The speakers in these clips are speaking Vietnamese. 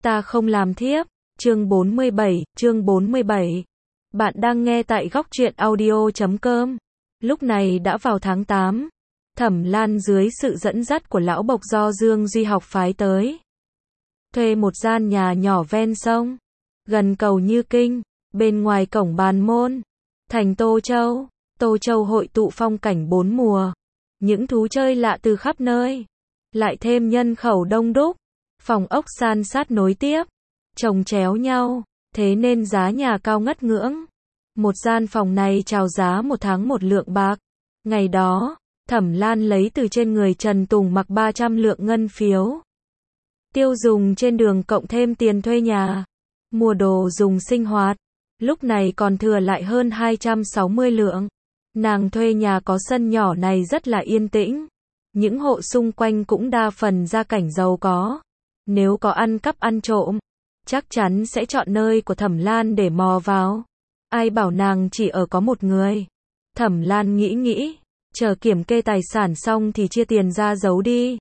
Ta không làm thiếp. Chương 47. Bạn đang nghe tại góc truyện audio.com. Lúc này đã vào tháng 8. Thẩm Lan dưới sự dẫn dắt của lão bộc do Dương Duy học phái tới. Thuê một gian nhà nhỏ ven sông, gần cầu Như Kinh, bên ngoài cổng Bàn Môn, thành Tô Châu. Tô Châu hội tụ phong cảnh bốn mùa, những thú chơi lạ từ khắp nơi, lại thêm nhân khẩu đông đúc, phòng ốc san sát nối tiếp, chồng chéo nhau, thế nên giá nhà cao ngất ngưỡng. Một gian phòng này chào giá một tháng 1 lượng bạc. Ngày đó, Thẩm Lan lấy từ trên người Trần Tùng Mặc 300 lượng ngân phiếu. Tiêu dùng trên đường cộng thêm tiền thuê nhà, mua đồ dùng sinh hoạt. Lúc này còn thừa lại hơn 260 lượng. Nàng thuê nhà có sân nhỏ này rất là yên tĩnh. Những hộ xung quanh cũng đa phần gia cảnh giàu có. Nếu có ăn cắp ăn trộm, chắc chắn sẽ chọn nơi của Thẩm Lan để mò vào. Ai bảo nàng chỉ ở có một người. Thẩm Lan nghĩ, chờ kiểm kê tài sản xong thì chia tiền ra giấu đi.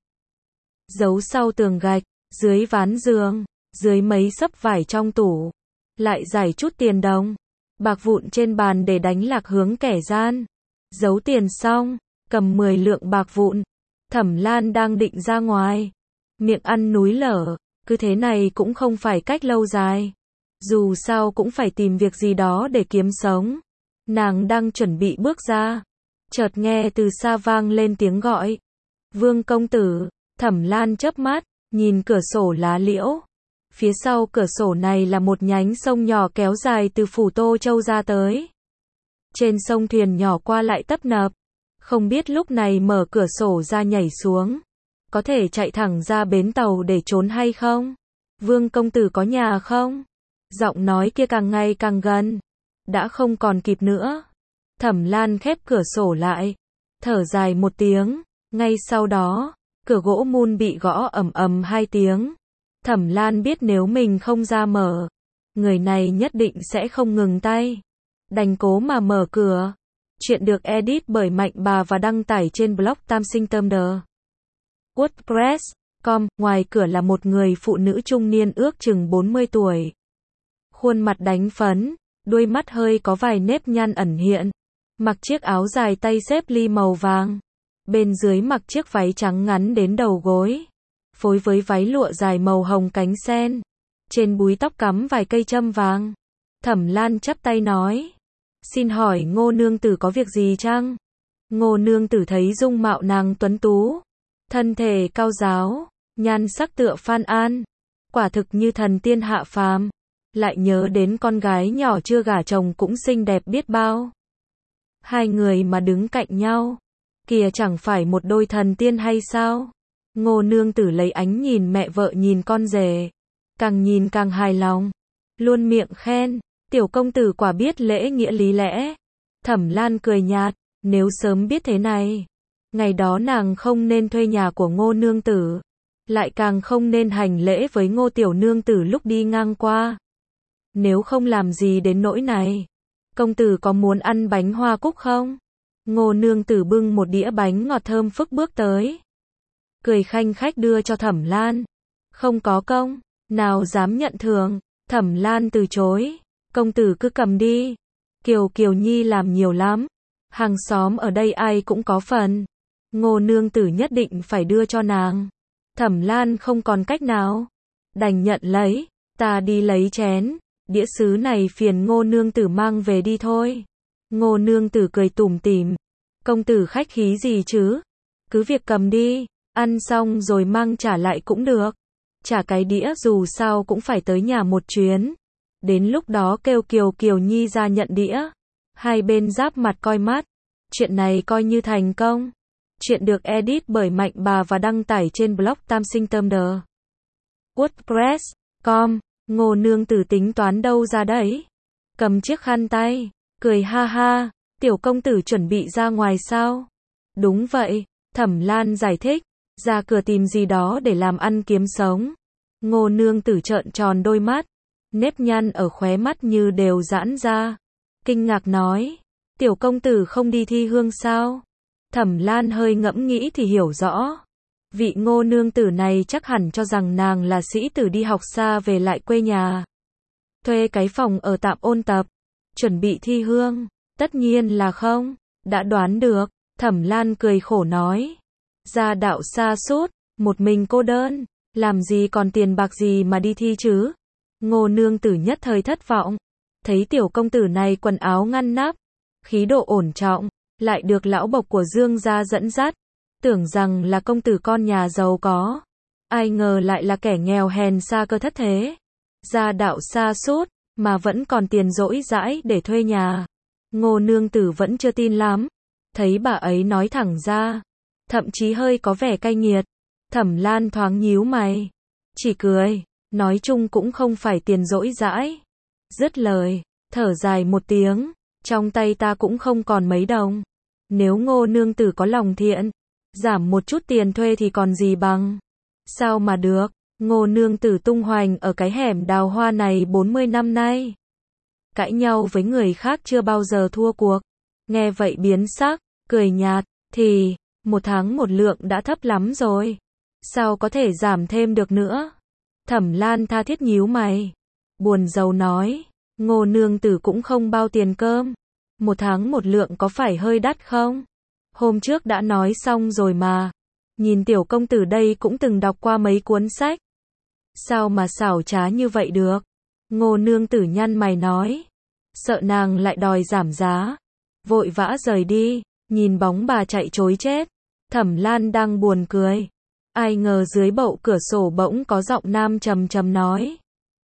Giấu sau tường gạch, dưới ván giường, dưới mấy xấp vải trong tủ. Lại giải chút tiền đồng, bạc vụn trên bàn để đánh lạc hướng kẻ gian. Giấu tiền xong, cầm 10 lượng bạc vụn. Thẩm Lan đang định ra ngoài. Miệng ăn núi lở, cứ thế này cũng không phải cách lâu dài. Dù sao cũng phải tìm việc gì đó để kiếm sống. Nàng đang chuẩn bị bước ra, chợt nghe từ xa vang lên tiếng gọi. Vương công tử. Thẩm Lan chớp mắt, nhìn cửa sổ lá liễu. Phía sau cửa sổ này là một nhánh sông nhỏ kéo dài từ phủ Tô Châu ra tới. Trên sông thuyền nhỏ qua lại tấp nập. Không biết lúc này mở cửa sổ ra nhảy xuống, có thể chạy thẳng ra bến tàu để trốn hay không? Vương công tử có nhà không? Giọng nói kia càng ngày càng gần. Đã không còn kịp nữa. Thẩm Lan khép cửa sổ lại, thở dài một tiếng. Ngay sau đó, cửa gỗ mun bị gõ ầm ầm 2 tiếng. Thẩm Lan biết nếu mình không ra mở, người này nhất định sẽ không ngừng tay. Đành cố mà mở cửa. Chuyện được edit bởi Mạnh Bà và đăng tải trên blog Tam Sinh Tâm Đờ. WordPress.com. Ngoài cửa là một người phụ nữ trung niên ước chừng 40 tuổi. Khuôn mặt đánh phấn, đuôi mắt hơi có vài nếp nhăn ẩn hiện. Mặc chiếc áo dài tay xếp ly màu vàng. Bên dưới mặc chiếc váy trắng ngắn đến đầu gối, phối với váy lụa dài màu hồng cánh sen. Trên búi tóc cắm vài cây châm vàng. Thẩm Lan chắp tay nói. Xin hỏi Ngô nương tử có việc gì chăng? Ngô nương tử thấy dung mạo nàng tuấn tú, thân thể cao ráo, nhan sắc tựa Phan An, quả thực như thần tiên hạ phàm. Lại nhớ đến con gái nhỏ chưa gả chồng cũng xinh đẹp biết bao. Hai người mà đứng cạnh nhau, kìa chẳng phải một đôi thần tiên hay sao? Ngô nương tử lấy ánh nhìn mẹ vợ nhìn con rể, càng nhìn càng hài lòng, luôn miệng khen, tiểu công tử quả biết lễ nghĩa lý lẽ. Thẩm Lan cười nhạt, nếu sớm biết thế này, ngày đó nàng không nên thuê nhà của Ngô nương tử, lại càng không nên hành lễ với Ngô tiểu nương tử lúc đi ngang qua. Nếu không làm gì đến nỗi này, công tử có muốn ăn bánh hoa cúc không? Ngô nương tử bưng một đĩa bánh ngọt thơm phức bước tới, cười khanh khách đưa cho Thẩm Lan. Không có công, nào dám nhận thưởng. Thẩm Lan từ chối. Công tử cứ cầm đi. Kiều Nhi làm nhiều lắm. Hàng xóm ở đây ai cũng có phần. Ngô nương tử nhất định phải đưa cho nàng. Thẩm Lan không còn cách nào, đành nhận lấy. Ta đi lấy chén, đĩa sứ này phiền Ngô nương tử mang về đi thôi. Ngô nương tử cười tủm tỉm. Công tử khách khí gì chứ? Cứ việc cầm đi, ăn xong rồi mang trả lại cũng được. Trả cái đĩa dù sao cũng phải tới nhà một chuyến. Đến lúc đó kêu Kiều Nhi ra nhận đĩa. Hai bên giáp mặt coi mắt. Chuyện này coi như thành công. Chuyện được edit bởi Mạnh Bà và đăng tải trên blog Tam Sinh Tâm Đờ. WordPress.com. Ngô nương tử tính toán đâu ra đấy? Cầm chiếc khăn tay, cười ha ha. Tiểu công tử chuẩn bị ra ngoài sao? Đúng vậy, Thẩm Lan giải thích. Ra cửa tìm gì đó để làm ăn kiếm sống. Ngô nương tử trợn tròn đôi mắt, nếp nhăn ở khóe mắt như đều giãn ra. Kinh ngạc nói. Tiểu công tử không đi thi hương sao? Thẩm Lan hơi ngẫm nghĩ thì hiểu rõ. Vị Ngô nương tử này chắc hẳn cho rằng nàng là sĩ tử đi học xa về lại quê nhà. Thuê cái phòng ở tạm ôn tập, chuẩn bị thi hương. Tất nhiên là không, đã đoán được. Thẩm Lan cười khổ nói. Gia đạo xa sút, một mình cô đơn, làm gì còn tiền bạc gì mà đi thi chứ? Ngô nương tử nhất thời thất vọng. Thấy tiểu công tử này quần áo ngăn nắp, khí độ ổn trọng, lại được lão bộc của Dương gia dẫn dắt, tưởng rằng là công tử con nhà giàu có, ai ngờ lại là kẻ nghèo hèn xa cơ thất thế. Gia đạo xa sút mà vẫn còn tiền rỗi rãi để thuê nhà. Ngô nương tử vẫn chưa tin lắm, thấy bà ấy nói thẳng ra, thậm chí hơi có vẻ cay nghiệt. Thẩm Lan thoáng nhíu mày, chỉ cười, nói chung cũng không phải tiền rỗi rãi. Dứt lời, thở dài một tiếng, trong tay ta cũng không còn mấy đồng. Nếu Ngô nương tử có lòng thiện, giảm một chút tiền thuê thì còn gì bằng. Sao mà được, Ngô nương tử tung hoành ở cái hẻm Đào Hoa này 40 năm nay. Cãi nhau với người khác chưa bao giờ thua cuộc. Nghe vậy biến sắc, cười nhạt, thì, 1 tháng 1 lượng đã thấp lắm rồi. Sao có thể giảm thêm được nữa? Thẩm Lan tha thiết nhíu mày, buồn rầu nói, Ngô nương tử cũng không bao tiền cơm. 1 tháng 1 lượng có phải hơi đắt không? Hôm trước đã nói xong rồi mà. Nhìn tiểu công tử đây cũng từng đọc qua mấy cuốn sách. Sao mà xảo trá như vậy được? Ngô nương tử nhăn mày nói. Sợ nàng lại đòi giảm giá. Vội vã rời đi, nhìn bóng bà chạy trối chết. Thẩm Lan đang buồn cười. Ai ngờ dưới bậu cửa sổ bỗng có giọng nam trầm trầm nói.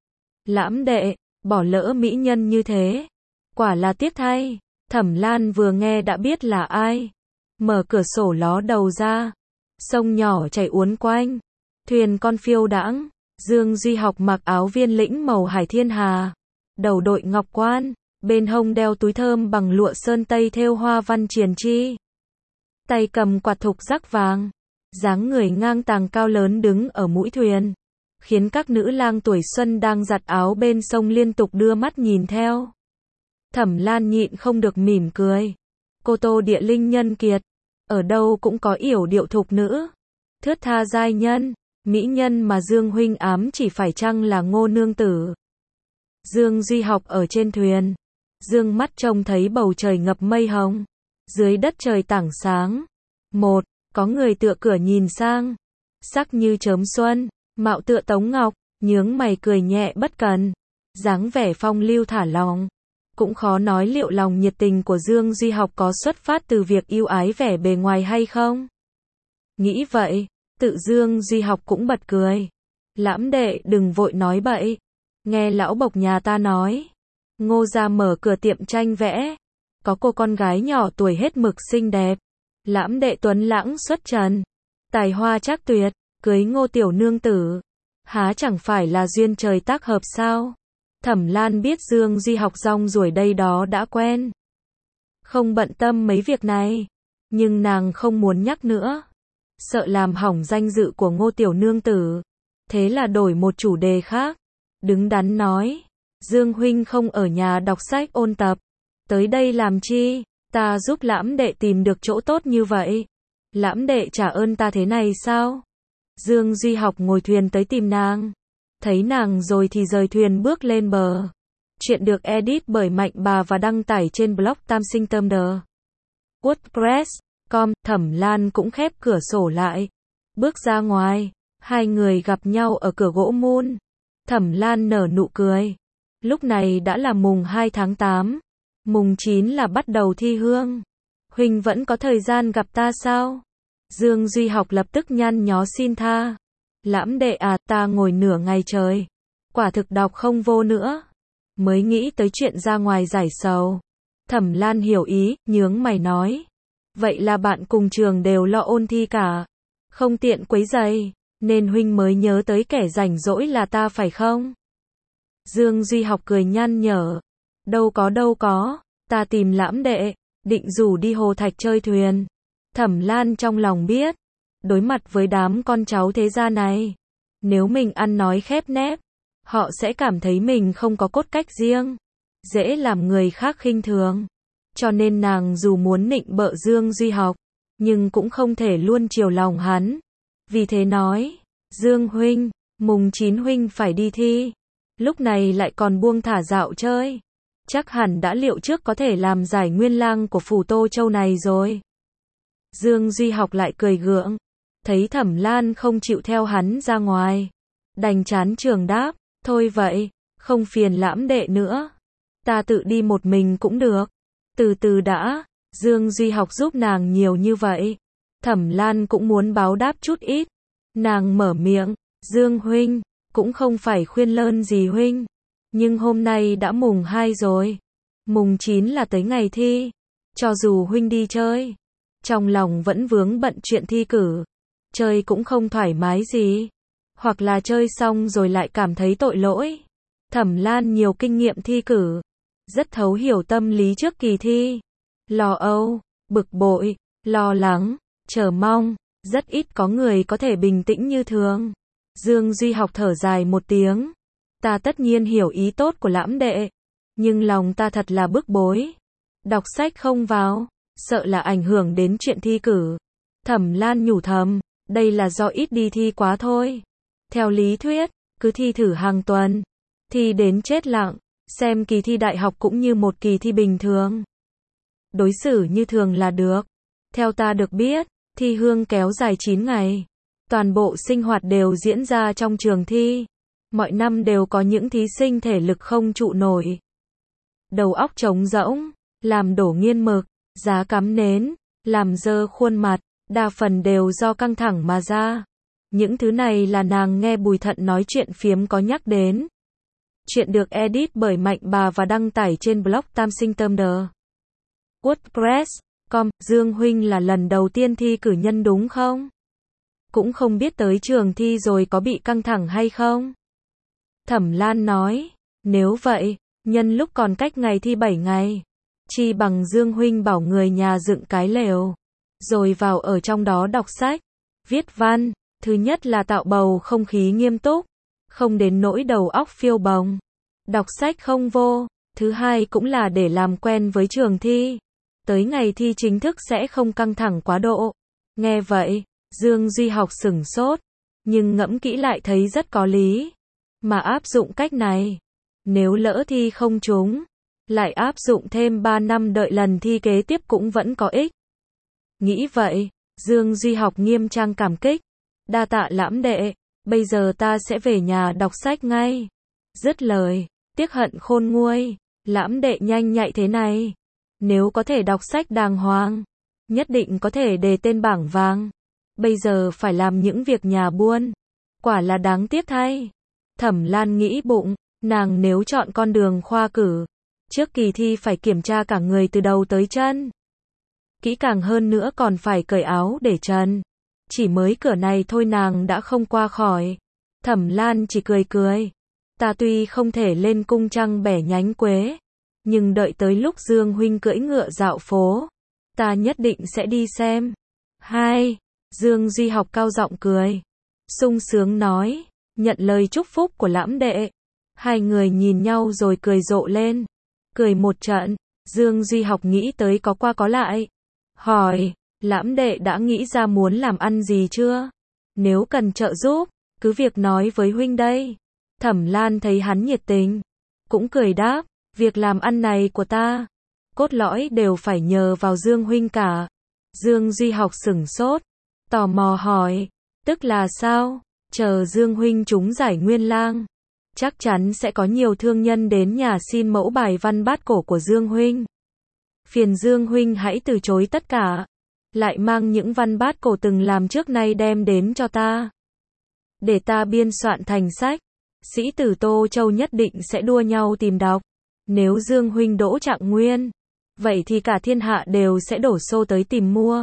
Lãm đệ, bỏ lỡ mỹ nhân như thế. Quả là tiếc thay. Thẩm Lan vừa nghe đã biết là ai. Mở cửa sổ ló đầu ra. Sông nhỏ chảy uốn quanh. Thuyền con phiêu đãng. Dương Duy Học mặc áo viên lĩnh màu hải thiên hà. Đầu đội ngọc quan. Bên hông đeo túi thơm bằng lụa sơn tây thêu hoa văn triền chi. Tay cầm quạt thục rắc vàng. Dáng người ngang tàng cao lớn đứng ở mũi thuyền. Khiến các nữ lang tuổi xuân đang giặt áo bên sông liên tục đưa mắt nhìn theo. Thẩm Lan nhịn không được mỉm cười. Cô Tô địa linh nhân kiệt. Ở đâu cũng có yểu điệu thục nữ. Thướt tha giai nhân. Mỹ nhân mà Dương huynh ám chỉ phải chăng là Ngô nương tử. Dương Duy Học ở trên thuyền. Dương mắt trông thấy bầu trời ngập mây hồng. Dưới đất trời tảng sáng. Có người tựa cửa nhìn sang. Sắc như chớm xuân. Mạo tựa Tống Ngọc. Nhướng mày cười nhẹ bất cần. Dáng vẻ phong lưu thả lòng. Cũng khó nói liệu lòng nhiệt tình của Dương Duy Học có xuất phát từ việc yêu ái vẻ bề ngoài hay không. Nghĩ vậy, tự Dương Duy Học cũng bật cười. Lãm đệ đừng vội nói bậy. Nghe lão bộc nhà ta nói. Ngô gia mở cửa tiệm tranh vẽ. Có cô con gái nhỏ tuổi hết mực xinh đẹp. Lãm đệ tuấn lãng xuất trần. Tài hoa trác tuyệt. Cưới Ngô tiểu nương tử. Há chẳng phải là duyên trời tác hợp sao? Thẩm Lan biết Dương Duy Học rong ruổi đây đó đã quen. Không bận tâm mấy việc này. Nhưng nàng không muốn nhắc nữa. Sợ làm hỏng danh dự của Ngô tiểu nương tử. Thế là đổi một chủ đề khác. Đứng đắn nói. Dương huynh không ở nhà đọc sách ôn tập. Tới đây làm chi? Ta giúp Lãm đệ tìm được chỗ tốt như vậy. Lãm đệ trả ơn ta thế này sao? Dương Duy Học ngồi thuyền tới tìm nàng. Thấy nàng rồi thì rời thuyền bước lên bờ. Chuyện được edit bởi Mạnh Bà và đăng tải trên blog Tam Sinh Tâm Đờ. WordPress.com. Thẩm Lan cũng khép cửa sổ lại. Bước ra ngoài. Hai người gặp nhau ở cửa gỗ mun. Thẩm Lan nở nụ cười. Lúc này đã là mùng 2 tháng 8. Mùng 9 là bắt đầu thi hương. Huynh vẫn có thời gian gặp ta sao? Dương Duy Học lập tức nhăn nhó xin tha. Lãm đệ à, ta ngồi nửa ngày trời. Quả thực đọc không vô nữa. Mới nghĩ tới chuyện ra ngoài giải sầu. Thẩm Lan hiểu ý, nhướng mày nói. Vậy là bạn cùng trường đều lo ôn thi cả. Không tiện quấy rầy, nên huynh mới nhớ tới kẻ rảnh rỗi là ta phải không? Dương Duy Học cười nhăn nhở. Đâu có, ta tìm Lãm đệ, định rủ đi Hồ Thạch chơi thuyền. Thẩm Lan trong lòng biết. Đối mặt với đám con cháu thế gia này. Nếu mình ăn nói khép nép. Họ sẽ cảm thấy mình không có cốt cách riêng. Dễ làm người khác khinh thường. Cho nên nàng dù muốn nịnh bợ Dương Duy Học. Nhưng cũng không thể luôn chiều lòng hắn. vì thế nói, Dương huynh, mùng 9 huynh phải đi thi. Lúc này lại còn buông thả dạo chơi. Chắc hẳn đã liệu trước có thể làm giải nguyên lang của phủ Tô Châu này rồi. Dương Duy Học lại cười gượng. Thấy Thẩm Lan không chịu theo hắn ra ngoài. Đành chán trường đáp, thôi vậy, không phiền Lãm đệ nữa. Ta tự đi một mình cũng được. Từ từ đã, Dương Duy Học giúp nàng nhiều như vậy. Thẩm Lan cũng muốn báo đáp chút ít. Nàng mở miệng, Dương huynh, cũng không phải khuyên lơn gì huynh. Nhưng hôm nay đã mùng 2 rồi. Mùng 9 là tới ngày thi. Cho dù huynh đi chơi, trong lòng vẫn vướng bận chuyện thi cử. Chơi cũng không thoải mái gì. Hoặc là chơi xong rồi lại cảm thấy tội lỗi. Thẩm Lan nhiều kinh nghiệm thi cử. Rất thấu hiểu tâm lý trước kỳ thi. Lo âu, bực bội, lo lắng, chờ mong. Rất ít có người có thể bình tĩnh như thường. Dương Duy Học thở dài một tiếng. Ta tất nhiên hiểu ý tốt của Lãm đệ. Nhưng lòng ta thật là bức bối. Đọc sách không vào, sợ là ảnh hưởng đến chuyện thi cử. Thẩm Lan nhủ thầm, đây là do ít đi thi quá thôi. Theo lý thuyết, cứ thi thử hàng tuần. Thi đến chết lặng, xem kỳ thi đại học cũng như một kỳ thi bình thường. Đối xử như thường là được. Theo ta được biết, thi hương kéo dài 9 ngày. Toàn bộ sinh hoạt đều diễn ra trong trường thi. Mọi năm đều có những thí sinh thể lực không trụ nổi. Đầu óc trống rỗng, làm đổ nghiên mực, giá cắm nến, làm dơ khuôn mặt, đa phần đều do căng thẳng mà ra. Những thứ này là nàng nghe Bùi Thận nói chuyện phiếm có nhắc đến. Chuyện được edit bởi Mạnh Bà và đăng tải trên blog Tam Sinh Tâm Đờ. WordPress.com, Dương huynh là lần đầu tiên thi cử nhân đúng không? Cũng không biết tới trường thi rồi có bị căng thẳng hay không? Thẩm Lan nói, nếu vậy, nhân lúc còn cách ngày thi 7 ngày, chi bằng Dương huynh bảo người nhà dựng cái lều, rồi vào ở trong đó đọc sách, viết văn. Thứ nhất là tạo bầu không khí nghiêm túc, không đến nỗi đầu óc phiêu bồng, đọc sách không vô. Thứ hai cũng là để làm quen với trường thi. Tới ngày thi chính thức sẽ không căng thẳng quá độ. Nghe vậy, Dương Duy Học sửng sốt, nhưng ngẫm kỹ lại thấy rất có lý. Mà áp dụng cách này, nếu lỡ thi không trúng, lại áp dụng thêm 3 năm đợi lần thi kế tiếp cũng vẫn có ích. Nghĩ vậy, Dương Duy Học nghiêm trang cảm kích. Đa tạ Lãm đệ, bây giờ ta sẽ về nhà đọc sách ngay. Dứt lời, tiếc hận khôn nguôi, Lãm đệ nhanh nhạy thế này. Nếu có thể đọc sách đàng hoàng, nhất định có thể đề tên bảng vàng. Bây giờ phải làm những việc nhà buôn. Quả là đáng tiếc thay. Thẩm Lan nghĩ bụng, nàng nếu chọn con đường khoa cử, trước kỳ thi phải kiểm tra cả người từ đầu tới chân. Kỹ càng hơn nữa còn phải cởi áo để trần. Chỉ mới cửa này thôi nàng đã không qua khỏi. Thẩm Lan chỉ cười cười. Ta tuy không thể lên cung trăng bẻ nhánh quế, nhưng đợi tới lúc Dương huynh cưỡi ngựa dạo phố, ta nhất định sẽ đi xem. Hai, Dương Duy Học cao giọng cười, sung sướng nói, nhận lời chúc phúc của Lãm đệ. Hai người nhìn nhau rồi cười rộ lên. Cười một trận, Dương Duy Học nghĩ tới có qua có lại. Hỏi, Lãm đệ đã nghĩ ra muốn làm ăn gì chưa? Nếu cần trợ giúp, cứ việc nói với huynh đây. Thẩm Lan thấy hắn nhiệt tình, cũng cười đáp, việc làm ăn này của ta, cốt lõi đều phải nhờ vào Dương huynh cả. Dương Duy Học sửng sốt, tò mò hỏi, tức là sao? Chờ Dương huynh trúng giải nguyên lang, chắc chắn sẽ có nhiều thương nhân đến nhà xin mẫu bài văn bát cổ của Dương huynh. Phiền Dương huynh hãy từ chối tất cả, lại mang những văn bát cổ từng làm trước nay đem đến cho ta, để ta biên soạn thành sách. Sĩ tử Tô Châu nhất định sẽ đua nhau tìm đọc. Nếu Dương huynh đỗ trạng nguyên, vậy thì cả thiên hạ đều sẽ đổ xô tới tìm mua.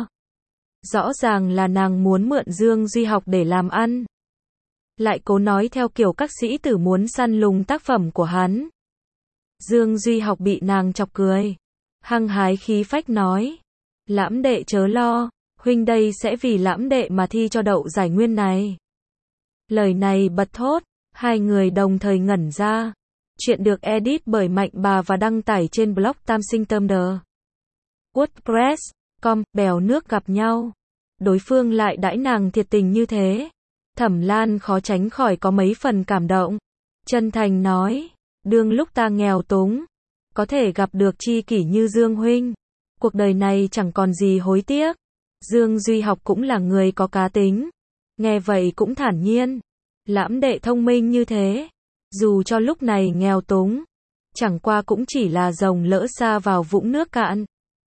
Rõ ràng là nàng muốn mượn Dương Duy Học để làm ăn, lại cố nói theo kiểu các sĩ tử muốn săn lùng tác phẩm của hắn. Dương Duy Học bị nàng chọc cười, hăng hái khí phách nói, Lãm đệ chớ lo, huynh đây sẽ vì Lãm đệ mà thi cho đậu giải nguyên này. Lời này bật thốt, hai người đồng thời ngẩn ra. Chuyện được edit bởi Mạnh Bà và đăng tải trên blog Tam Sinh Tâm Đờ. WordPress.com, bèo nước gặp nhau. đối phương lại đãi nàng thiệt tình như thế. Thẩm Lan khó tránh khỏi có mấy phần cảm động. Chân thành nói, đương lúc ta nghèo túng, có thể gặp được tri kỷ như Dương huynh, cuộc đời này chẳng còn gì hối tiếc. Dương Duy Học cũng là người có cá tính. Nghe vậy cũng thản nhiên. Lãm đệ thông minh như thế, dù cho lúc này nghèo túng, chẳng qua cũng chỉ là rồng lỡ xa vào vũng nước cạn,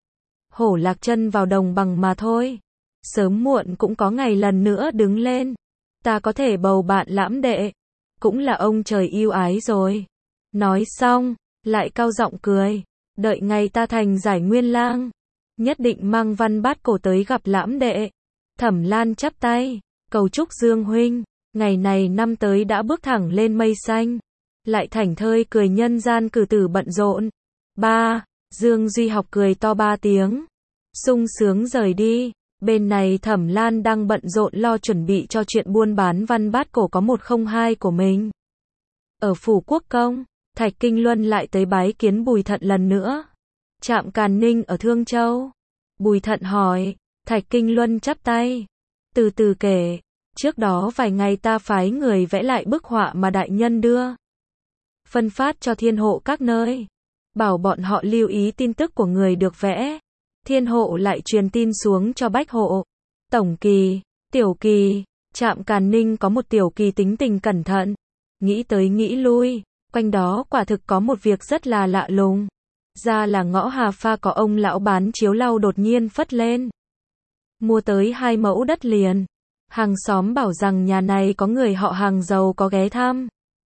hổ lạc chân vào đồng bằng mà thôi. Sớm muộn cũng có ngày lần nữa đứng lên. Ta có thể bầu bạn Lãm đệ, cũng là ông trời yêu ái rồi. Nói xong, lại cao giọng cười. Đợi ngày ta thành giải nguyên lang, nhất định mang Văn Bát Cổ tới gặp Lãm đệ. Thẩm Lan chắp tay, cầu chúc Dương huynh, ngày này năm tới đã bước thẳng lên mây xanh. Lại thảnh thơi cười nhân gian cử tử bận rộn. Dương Duy Học cười to 3 tiếng. Sung sướng rời đi. Bên này Thẩm Lan đang bận rộn lo chuẩn bị cho chuyện buôn bán Văn Bát Cổ có 102 của mình. Ở phủ quốc công, Thạch Kinh Luân lại tới bái kiến Bùi Thận lần nữa. Trạm Càn Ninh ở Thương Châu. Bùi Thận hỏi, Thạch Kinh Luân chắp tay. Từ từ kể, trước đó vài ngày ta phái người vẽ lại bức họa mà đại nhân đưa. Phân phát cho thiên hộ các nơi. Bảo bọn họ lưu ý tin tức của người được vẽ. Thiên hộ lại truyền tin xuống cho bách hộ. Tổng kỳ, tiểu kỳ, Trạm Càn Ninh có một tiểu kỳ tính tình cẩn thận. Nghĩ tới nghĩ lui, quanh đó quả thực có một việc rất là lạ lùng. Ra là ngõ Hà Pha có ông lão bán chiếu lau đột nhiên phất lên. Mua tới 2 mẫu đất liền. Hàng xóm bảo rằng nhà này có người họ Hàng giàu có ghé thăm.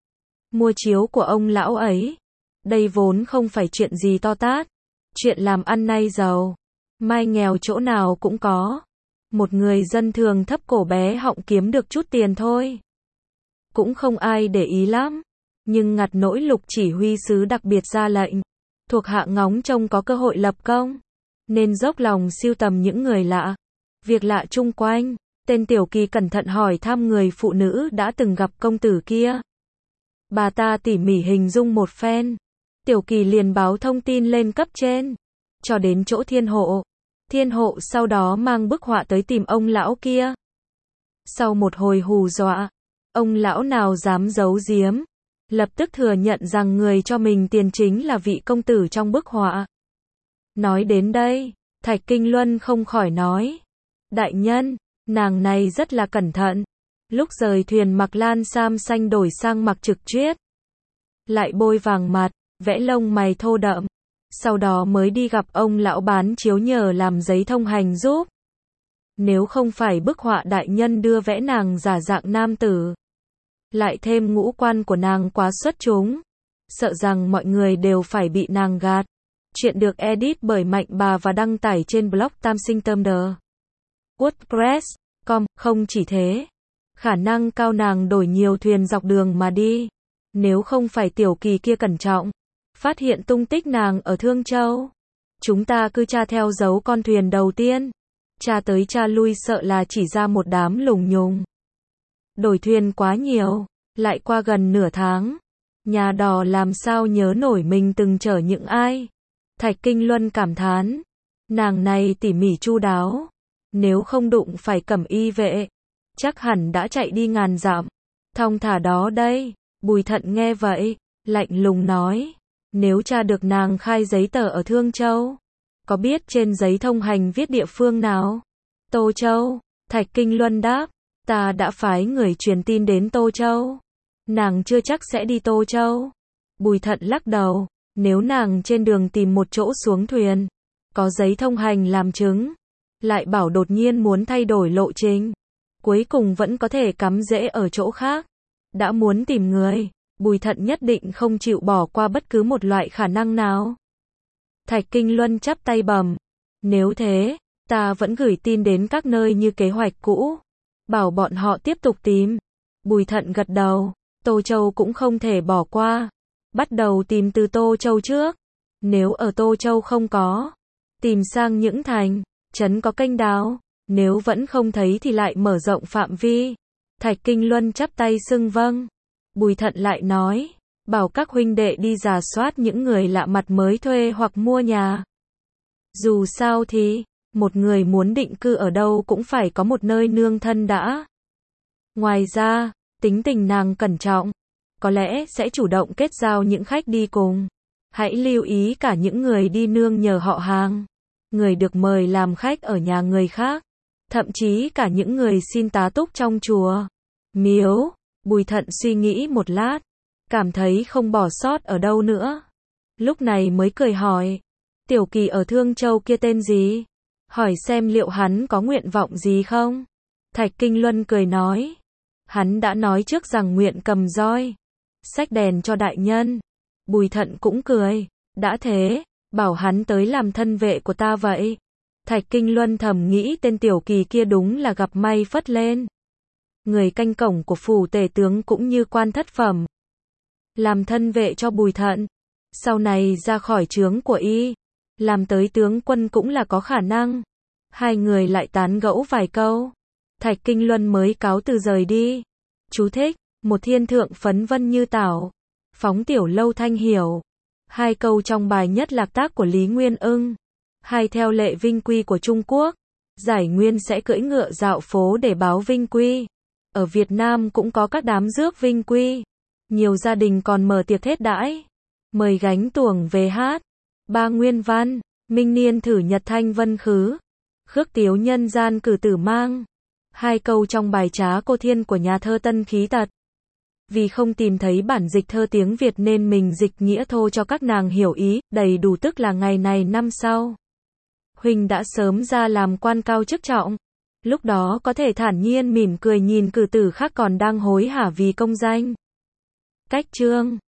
Mua chiếu của ông lão ấy. Đây vốn không phải chuyện gì to tát. Chuyện làm ăn nay giàu, mai nghèo chỗ nào cũng có. Một người dân thường thấp cổ bé họng kiếm được chút tiền thôi. Cũng không ai để ý lắm. Nhưng ngặt nỗi Lục chỉ huy sứ đặc biệt ra lệnh. Thuộc hạ ngóng trông có cơ hội lập công. Nên dốc lòng siêu tầm những người lạ. Việc lạ chung quanh. Tên tiểu kỳ cẩn thận hỏi thăm người phụ nữ đã từng gặp công tử kia. Bà ta tỉ mỉ hình dung một phen. Tiểu kỳ liền báo thông tin lên cấp trên. Cho đến chỗ thiên hộ. Thiên hộ sau đó mang bức họa tới tìm ông lão kia. Sau một hồi hù dọa, ông lão nào dám giấu giếm. Lập tức thừa nhận rằng người cho mình tiền chính là vị công tử trong bức họa. Nói đến đây, Thạch Kinh Luân không khỏi nói. Đại nhân, nàng này rất là cẩn thận. Lúc rời thuyền mặc lan sam xanh đổi sang mặc trực chuyết. Lại bôi vàng mặt, vẽ lông mày thô đậm. Sau đó mới đi gặp ông lão bán chiếu nhờ làm giấy thông hành giúp. Nếu không phải bức họa đại nhân đưa vẽ nàng giả dạng nam tử, lại thêm ngũ quan của nàng quá xuất chúng, sợ rằng mọi người đều phải bị nàng gạt. Chuyện được edit bởi Mạnh Bà và đăng tải trên blog Tam Sinh Tâm Đờ. WordPress.com. Không chỉ thế, khả năng cao nàng đổi nhiều thuyền dọc đường mà đi. Nếu không phải tiểu kỳ kia cẩn trọng, phát hiện tung tích nàng ở Thương Châu, chúng ta cứ tra theo dấu con thuyền đầu tiên. Tra tới tra lui sợ là chỉ ra một đám lùng nhùng. Đổi thuyền quá nhiều, lại qua gần nửa tháng. Nhà đò làm sao nhớ nổi mình từng chở những ai. Thạch Kinh Luân cảm thán. Nàng này tỉ mỉ chu đáo. Nếu không đụng phải cẩm y vệ, chắc hẳn đã chạy đi ngàn dặm. Thong thả đó đây. Bùi Thận nghe vậy, lạnh lùng nói. Nếu tra được nàng khai giấy tờ ở Thương Châu, có biết trên giấy thông hành viết địa phương nào? Tô Châu. Thạch Kinh Luân đáp. Ta đã phái người truyền tin đến Tô Châu. Nàng chưa chắc sẽ đi Tô Châu. Bùi Thận lắc đầu. Nếu nàng trên đường tìm một chỗ xuống thuyền, có giấy thông hành làm chứng, lại bảo đột nhiên muốn thay đổi lộ trình, cuối cùng vẫn có thể cắm rễ ở chỗ khác. Đã muốn tìm người, Bùi Thận nhất định không chịu bỏ qua bất cứ một loại khả năng nào. Thạch Kinh Luân chắp tay bẩm. Nếu thế, ta vẫn gửi tin đến các nơi như kế hoạch cũ, bảo bọn họ tiếp tục tìm. Bùi Thận gật đầu. Tô Châu cũng không thể bỏ qua. Bắt đầu tìm từ Tô Châu trước. Nếu ở Tô Châu không có, tìm sang những thành, trấn có kênh đào. Nếu vẫn không thấy thì lại mở rộng phạm vi. Thạch Kinh Luân chắp tay xưng vâng. Bùi Thận lại nói. Bảo các huynh đệ đi rà soát những người lạ mặt mới thuê hoặc mua nhà. Dù sao thì, Một người muốn định cư ở đâu cũng phải có một nơi nương thân đã. Ngoài ra, tính tình nàng cẩn trọng, có lẽ sẽ chủ động kết giao những khách đi cùng. Hãy lưu ý cả những người đi nương nhờ họ hàng, người được mời làm khách ở nhà người khác, thậm chí cả những người xin tá túc trong chùa, miếu. Bùi Thận suy nghĩ một lát, cảm thấy không bỏ sót ở đâu nữa. Lúc này mới cười hỏi, Tiểu Kỳ ở Thương Châu kia tên gì? Hỏi xem liệu hắn có nguyện vọng gì không? Thạch Kinh Luân cười nói, hắn đã nói trước rằng nguyện cầm roi, xách đèn cho đại nhân. Bùi Thận cũng cười, đã thế, bảo hắn tới làm thân vệ của ta vậy. Thạch Kinh Luân thầm nghĩ tên Tiểu Kỳ kia đúng là gặp may phất lên. Người canh cổng của phủ tể tướng cũng như quan thất phẩm. Làm thân vệ cho Bùi Thận, sau này ra khỏi trướng của y, làm tới tướng quân cũng là có khả năng. Hai người lại tán gẫu vài câu, Thạch Kinh Luân mới cáo từ rời đi. Chú thích, một thiên thượng phấn vân như tảo, phóng tiểu lâu thanh hiểu. Hai câu trong bài nhất lạc tác của Lý Nguyên Ưng. Hai theo lệ vinh quy của Trung Quốc, Giải Nguyên sẽ cưỡi ngựa dạo phố để báo vinh quy. Ở Việt Nam cũng có các đám rước vinh quy. Nhiều gia đình còn mở tiệc thết đãi, mời gánh tuồng về hát. Ba nguyên văn, minh niên thử nhật thanh vân khứ, khước tiếu nhân gian cử tử mang. Hai câu trong bài Trá Cô Thiên của nhà thơ Tân Khí Tật. Vì không tìm thấy bản dịch thơ tiếng Việt nên mình dịch nghĩa thô cho các nàng hiểu ý, đầy đủ tức là ngày này năm sau. Huynh đã sớm ra làm quan cao chức trọng, lúc đó có thể thản nhiên mỉm cười nhìn cử tử khác còn đang hối hả vì công danh. Cách chương